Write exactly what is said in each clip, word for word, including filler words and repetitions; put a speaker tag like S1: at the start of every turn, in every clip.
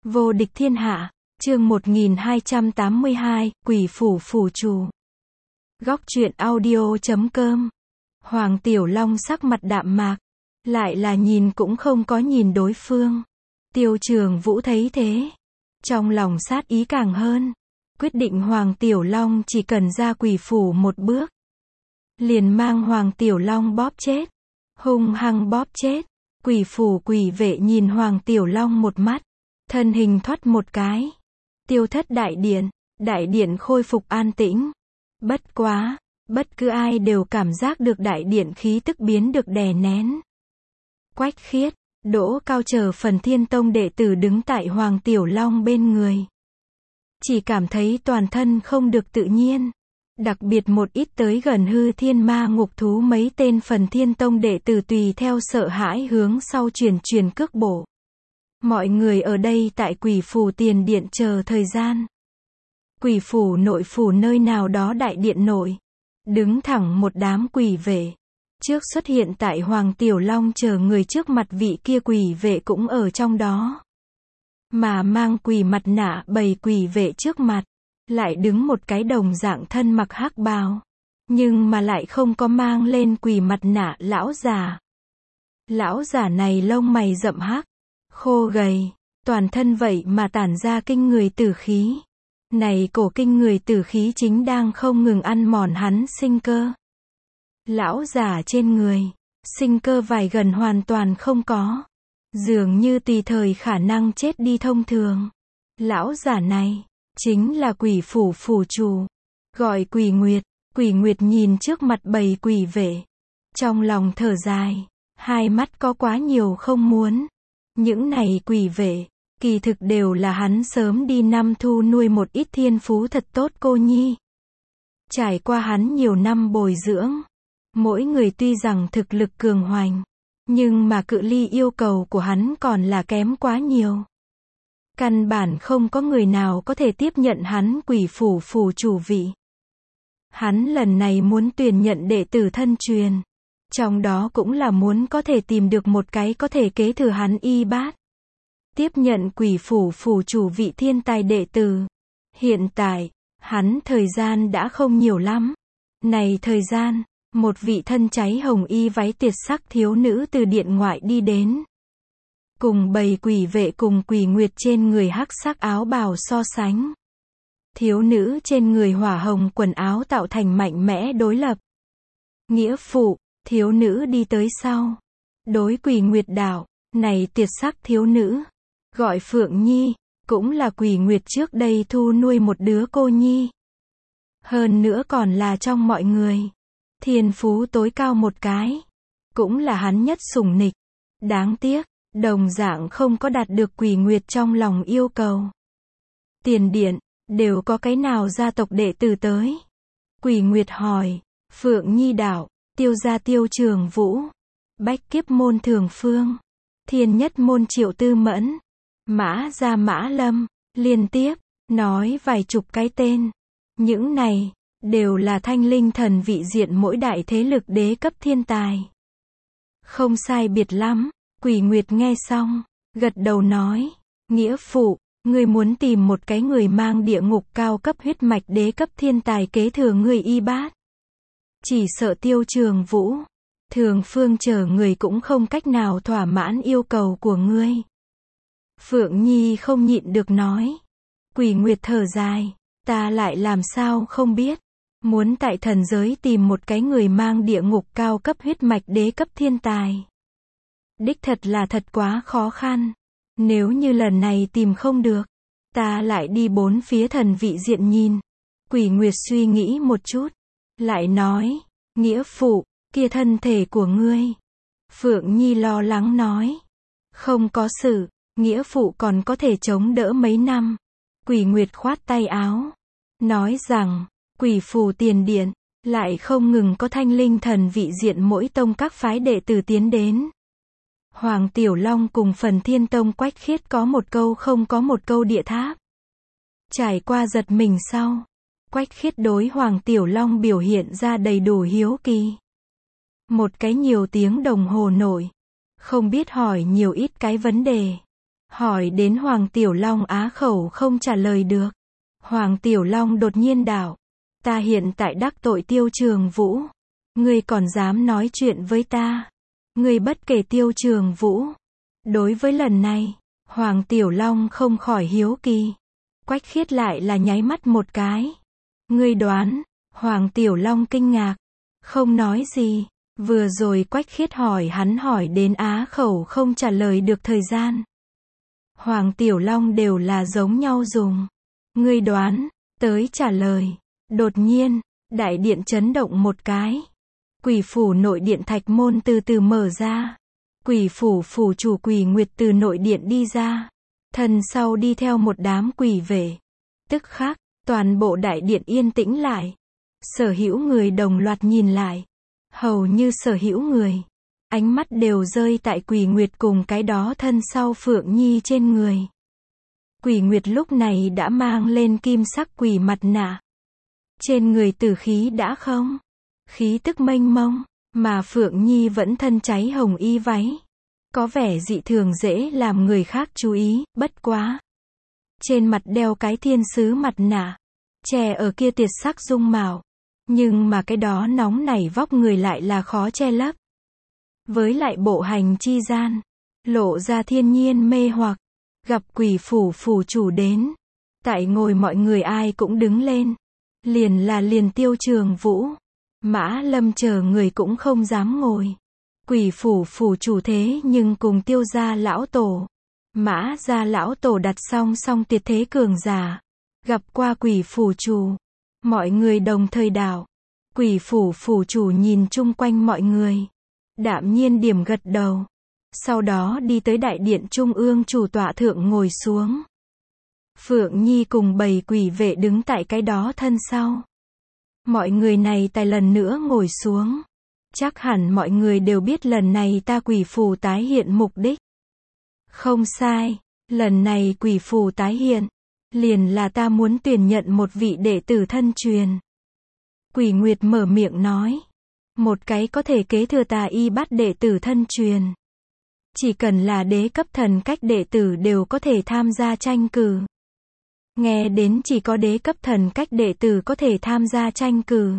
S1: Vô địch thiên hạ, chương một nghìn hai trăm tám mươi hai, quỷ phủ phủ chủ. Góc truyện audio chấm com. Hoàng Tiểu Long sắc mặt đạm mạc, lại là nhìn cũng không có nhìn đối phương. Tiêu Trường Vũ thấy thế, trong lòng sát ý càng hơn, quyết định Hoàng Tiểu Long chỉ cần ra quỷ phủ một bước, liền mang Hoàng Tiểu Long bóp chết, hung hăng bóp chết. Quỷ phủ quỷ vệ nhìn Hoàng Tiểu Long một mắt, thân hình thoát một cái, tiêu thất đại điện, đại điện khôi phục an tĩnh. Bất quá, bất cứ ai đều cảm giác được đại điện khí tức biến được đè nén. Quách Khiết, Đỗ Cao chờ Phần Thiên Tông đệ tử đứng tại Hoàng Tiểu Long bên người, chỉ cảm thấy toàn thân không được tự nhiên. Đặc biệt một ít tới gần hư thiên ma ngục thú mấy tên Phần Thiên Tông đệ tử tùy theo sợ hãi hướng sau chuyển chuyển cước bộ. Mọi người ở đây tại quỷ phủ tiền điện chờ thời gian. Quỷ phủ nội phủ nơi nào đó đại điện nội, đứng thẳng một đám quỷ vệ. Trước xuất hiện tại Hoàng Tiểu Long chờ người trước mặt vị kia quỷ vệ cũng ở trong đó. Mà mang quỷ mặt nạ bầy quỷ vệ trước mặt, lại đứng một cái đồng dạng thân mặc hắc bào, nhưng mà lại không có mang lên quỷ mặt nạ lão già. Lão già này lông mày rậm hắc, khô gầy, toàn thân vậy mà tản ra kinh người tử khí. Này cổ kinh người tử khí chính đang không ngừng ăn mòn hắn sinh cơ. Lão già trên người, sinh cơ vài gần hoàn toàn không có, dường như tùy thời khả năng chết đi thông thường. Lão già này chính là quỷ phủ phủ chủ, gọi Quỷ Nguyệt. Quỷ Nguyệt nhìn trước mặt bầy quỷ vệ, trong lòng thở dài, hai mắt có quá nhiều không muốn. Những này quỷ vệ, kỳ thực đều là hắn sớm đi năm thu nuôi một ít thiên phú thật tốt cô nhi. Trải qua hắn nhiều năm bồi dưỡng, mỗi người tuy rằng thực lực cường hoành, nhưng mà cự ly yêu cầu của hắn còn là kém quá nhiều. Căn bản không có người nào có thể tiếp nhận hắn quỷ phủ phủ chủ vị. Hắn lần này muốn tuyển nhận đệ tử thân truyền, trong đó cũng là muốn có thể tìm được một cái có thể kế thừa hắn y bát, tiếp nhận quỷ phủ phủ chủ vị thiên tài đệ tử. Hiện tại, hắn thời gian đã không nhiều lắm. Này thời gian, một vị thân cháy hồng y váy tiệt sắc thiếu nữ từ điện ngoại đi đến. Cùng bầy quỷ vệ cùng Quỷ Nguyệt trên người hắc sắc áo bào so sánh, thiếu nữ trên người hỏa hồng quần áo tạo thành mạnh mẽ đối lập. Nghĩa phụ, thiếu nữ đi tới sau, đối Quỷ Nguyệt đạo, này tiệt sắc thiếu nữ, gọi Phượng Nhi, cũng là Quỷ Nguyệt trước đây thu nuôi một đứa cô nhi. Hơn nữa còn là trong mọi người, thiên phú tối cao một cái, cũng là hắn nhất sủng nịch. Đáng tiếc, đồng dạng không có đạt được Quỷ Nguyệt trong lòng yêu cầu. Tiền điện, đều có cái nào gia tộc đệ tử tới? Quỷ Nguyệt hỏi. Phượng Nhi đạo, Tiêu gia Tiêu Trường Vũ, Bách Kiếp môn Thường Phương, Thiên Nhất môn Triệu Tư Mẫn, Mã gia Mã Lâm, liên tiếp nói vài chục cái tên. Những này đều là thanh linh thần vị diện mỗi đại thế lực đế cấp thiên tài. Không sai biệt lắm. Quỷ Nguyệt nghe xong, gật đầu nói, nghĩa phụ, ngươi muốn tìm một cái người mang địa ngục cao cấp huyết mạch đế cấp thiên tài kế thừa ngươi y bát. Chỉ sợ Tiêu Trường Vũ, Thường Phương chờ người cũng không cách nào thỏa mãn yêu cầu của ngươi. Phượng Nhi không nhịn được nói. Quỷ Nguyệt thở dài, ta lại làm sao không biết, muốn tại thần giới tìm một cái người mang địa ngục cao cấp huyết mạch đế cấp thiên tài. Đích thật là thật quá khó khăn. Nếu như lần này tìm không được, ta lại đi bốn phía thần vị diện nhìn. Quỷ Nguyệt suy nghĩ một chút, lại nói, nghĩa phụ, kia thân thể của ngươi. Phượng Nhi lo lắng nói, không có sự, nghĩa phụ còn có thể chống đỡ mấy năm. Quỷ Nguyệt khoát tay áo, nói rằng, quỷ phủ tiền điện, lại không ngừng có thanh linh thần vị diện mỗi tông các phái đệ tử tiến đến. Hoàng Tiểu Long cùng Phần Thiên Tông Quách Khiết có một câu không có một câu địa tháp. Trải qua giật mình sau, Quách Khiết đối Hoàng Tiểu Long biểu hiện ra đầy đủ hiếu kỳ. Một cái nhiều tiếng đồng hồ nổi, không biết hỏi nhiều ít cái vấn đề. Hỏi đến Hoàng Tiểu Long á khẩu không trả lời được. Hoàng Tiểu Long đột nhiên đảo. Ta hiện tại đắc tội Tiêu Trường Vũ. Ngươi còn dám nói chuyện với ta. Ngươi bất kể Tiêu Trường Vũ. Đối với lần này, Hoàng Tiểu Long không khỏi hiếu kỳ. Quách Khiết lại là nháy mắt một cái. Ngươi đoán, Hoàng Tiểu Long kinh ngạc. Không nói gì. Vừa rồi Quách Khiết hỏi hắn hỏi đến á khẩu không trả lời được thời gian. Hoàng Tiểu Long đều là giống nhau dùng. Ngươi đoán, tới trả lời. Đột nhiên, đại điện chấn động một cái. Quỷ phủ nội điện thạch môn từ từ mở ra. Quỷ phủ phủ chủ Quỷ Nguyệt từ nội điện đi ra. Thân sau đi theo một đám quỷ vệ. Tức khắc, toàn bộ đại điện yên tĩnh lại. Sở hữu người đồng loạt nhìn lại. Hầu như sở hữu người. Ánh mắt đều rơi tại Quỷ Nguyệt cùng cái đó thân sau Phượng Nhi trên người. Quỷ Nguyệt lúc này đã mang lên kim sắc quỷ mặt nạ. Trên người tử khí đã không. Khí tức mênh mông. Mà Phượng Nhi vẫn thân cháy hồng y váy. Có vẻ dị thường dễ làm người khác chú ý, bất quá. Trên mặt đeo cái thiên sứ mặt nạ. Che ở kia tiệt sắc dung mạo. Nhưng mà cái đó nóng nảy vóc người lại là khó che lấp. Với lại bộ hành chi gian. Lộ ra thiên nhiên mê hoặc. Gặp quỷ phủ phủ chủ đến. Tại ngồi mọi người ai cũng đứng lên. Liền là liền Tiêu Trường Vũ. Mã Lâm chờ người cũng không dám ngồi. Quỷ phủ phủ chủ thế nhưng cùng Tiêu gia lão tổ. Mã gia lão tổ đặt song song tuyệt thế cường giả. Gặp qua quỷ phủ chủ. Mọi người đồng thời đảo. Quỷ phủ phủ chủ nhìn chung quanh mọi người. Đạm nhiên điểm gật đầu. Sau đó đi tới đại điện trung ương chủ tọa thượng ngồi xuống. Phượng Nhi cùng bầy quỷ vệ đứng tại cái đó thân sau. Mọi người này tài lần nữa ngồi xuống. Chắc hẳn mọi người đều biết lần này ta quỷ phù tái hiện mục đích. Không sai, lần này quỷ phù tái hiện. Liền là ta muốn tuyển nhận một vị đệ tử thân truyền. Quỷ Nguyệt mở miệng nói. Một cái có thể kế thừa tà y bắt đệ tử thân truyền. Chỉ cần là đế cấp thần cách đệ tử đều có thể tham gia tranh cử. Nghe đến chỉ có đế cấp thần cách đệ tử có thể tham gia tranh cử.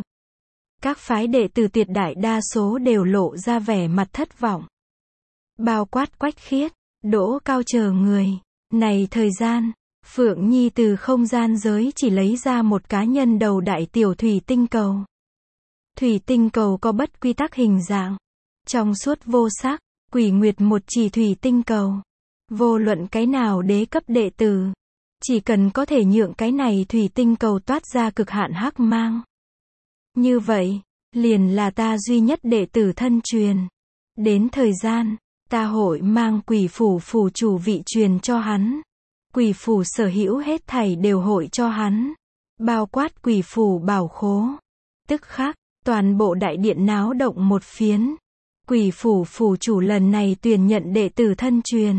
S1: Các phái đệ tử tuyệt đại đa số đều lộ ra vẻ mặt thất vọng. Bao quát Quách Khiết, Đỗ Cao chờ người. Này thời gian, Phượng Nhi từ không gian giới chỉ lấy ra một cá nhân đầu đại tiểu thủy tinh cầu. Thủy tinh cầu có bất quy tắc hình dạng. Trong suốt vô sắc, Quỷ Nguyệt một chỉ thủy tinh cầu. Vô luận cái nào đế cấp đệ tử. Chỉ cần có thể nhượng cái này thủy tinh cầu toát ra cực hạn hắc mang. Như vậy, liền là ta duy nhất đệ tử thân truyền. Đến thời gian, ta hội mang quỷ phủ phủ chủ vị truyền cho hắn. Quỷ phủ sở hữu hết thảy đều hội cho hắn. Bao quát quỷ phủ bảo khố. Tức khắc, toàn bộ đại điện náo động một phiến. Quỷ phủ phủ chủ lần này tuyển nhận đệ tử thân truyền.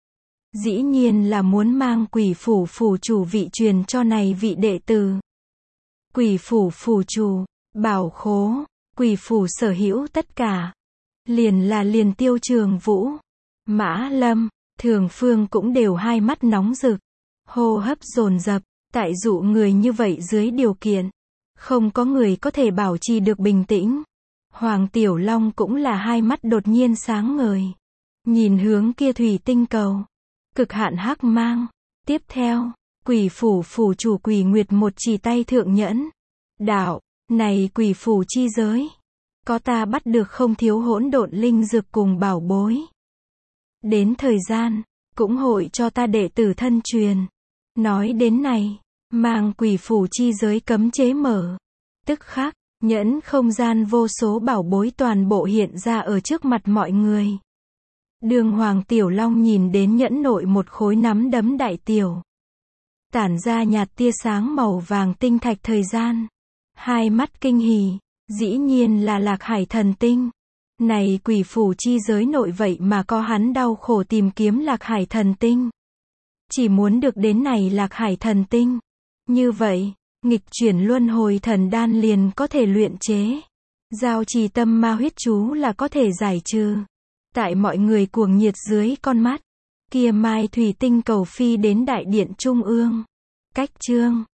S1: Dĩ nhiên là muốn mang quỷ phủ phủ chủ vị truyền cho này vị đệ tử. Quỷ phủ phủ chủ, bảo khố, quỷ phủ sở hữu tất cả. Liền là liền Tiêu Trường Vũ, Mã Lâm, Thường Phương cũng đều hai mắt nóng rực. Hô hấp dồn dập, tại dụ người như vậy dưới điều kiện. Không có người có thể bảo trì được bình tĩnh. Hoàng Tiểu Long cũng là hai mắt đột nhiên sáng ngời. Nhìn hướng kia thủy tinh cầu. Cực hạn hắc mang. Tiếp theo, quỷ phủ phủ chủ Quỷ Nguyệt một chỉ tay thượng nhẫn. Đạo, này quỷ phủ chi giới. Có ta bắt được không thiếu hỗn độn linh dược cùng bảo bối. Đến thời gian, cũng hội cho ta đệ tử thân truyền. Nói đến này, mang quỷ phủ chi giới cấm chế mở. Tức khắc, nhẫn không gian vô số bảo bối toàn bộ hiện ra ở trước mặt mọi người. Đường Hoàng Tiểu Long nhìn đến nhẫn nội một khối nắm đấm đại tiểu. Tản ra nhạt tia sáng màu vàng tinh thạch thời gian. Hai mắt kinh hỉ, dĩ nhiên là Lạc Hải thần tinh. Này quỷ phủ chi giới nội vậy mà có hắn đau khổ tìm kiếm Lạc Hải thần tinh. Chỉ muốn được đến này Lạc Hải thần tinh. Như vậy, nghịch chuyển luân hồi thần đan liền có thể luyện chế. Giao trì tâm ma huyết chú là có thể giải trừ. Tại mọi người cuồng nhiệt dưới con mắt, Kia mai thủy tinh cầu phi đến đại điện trung ương. Cách chương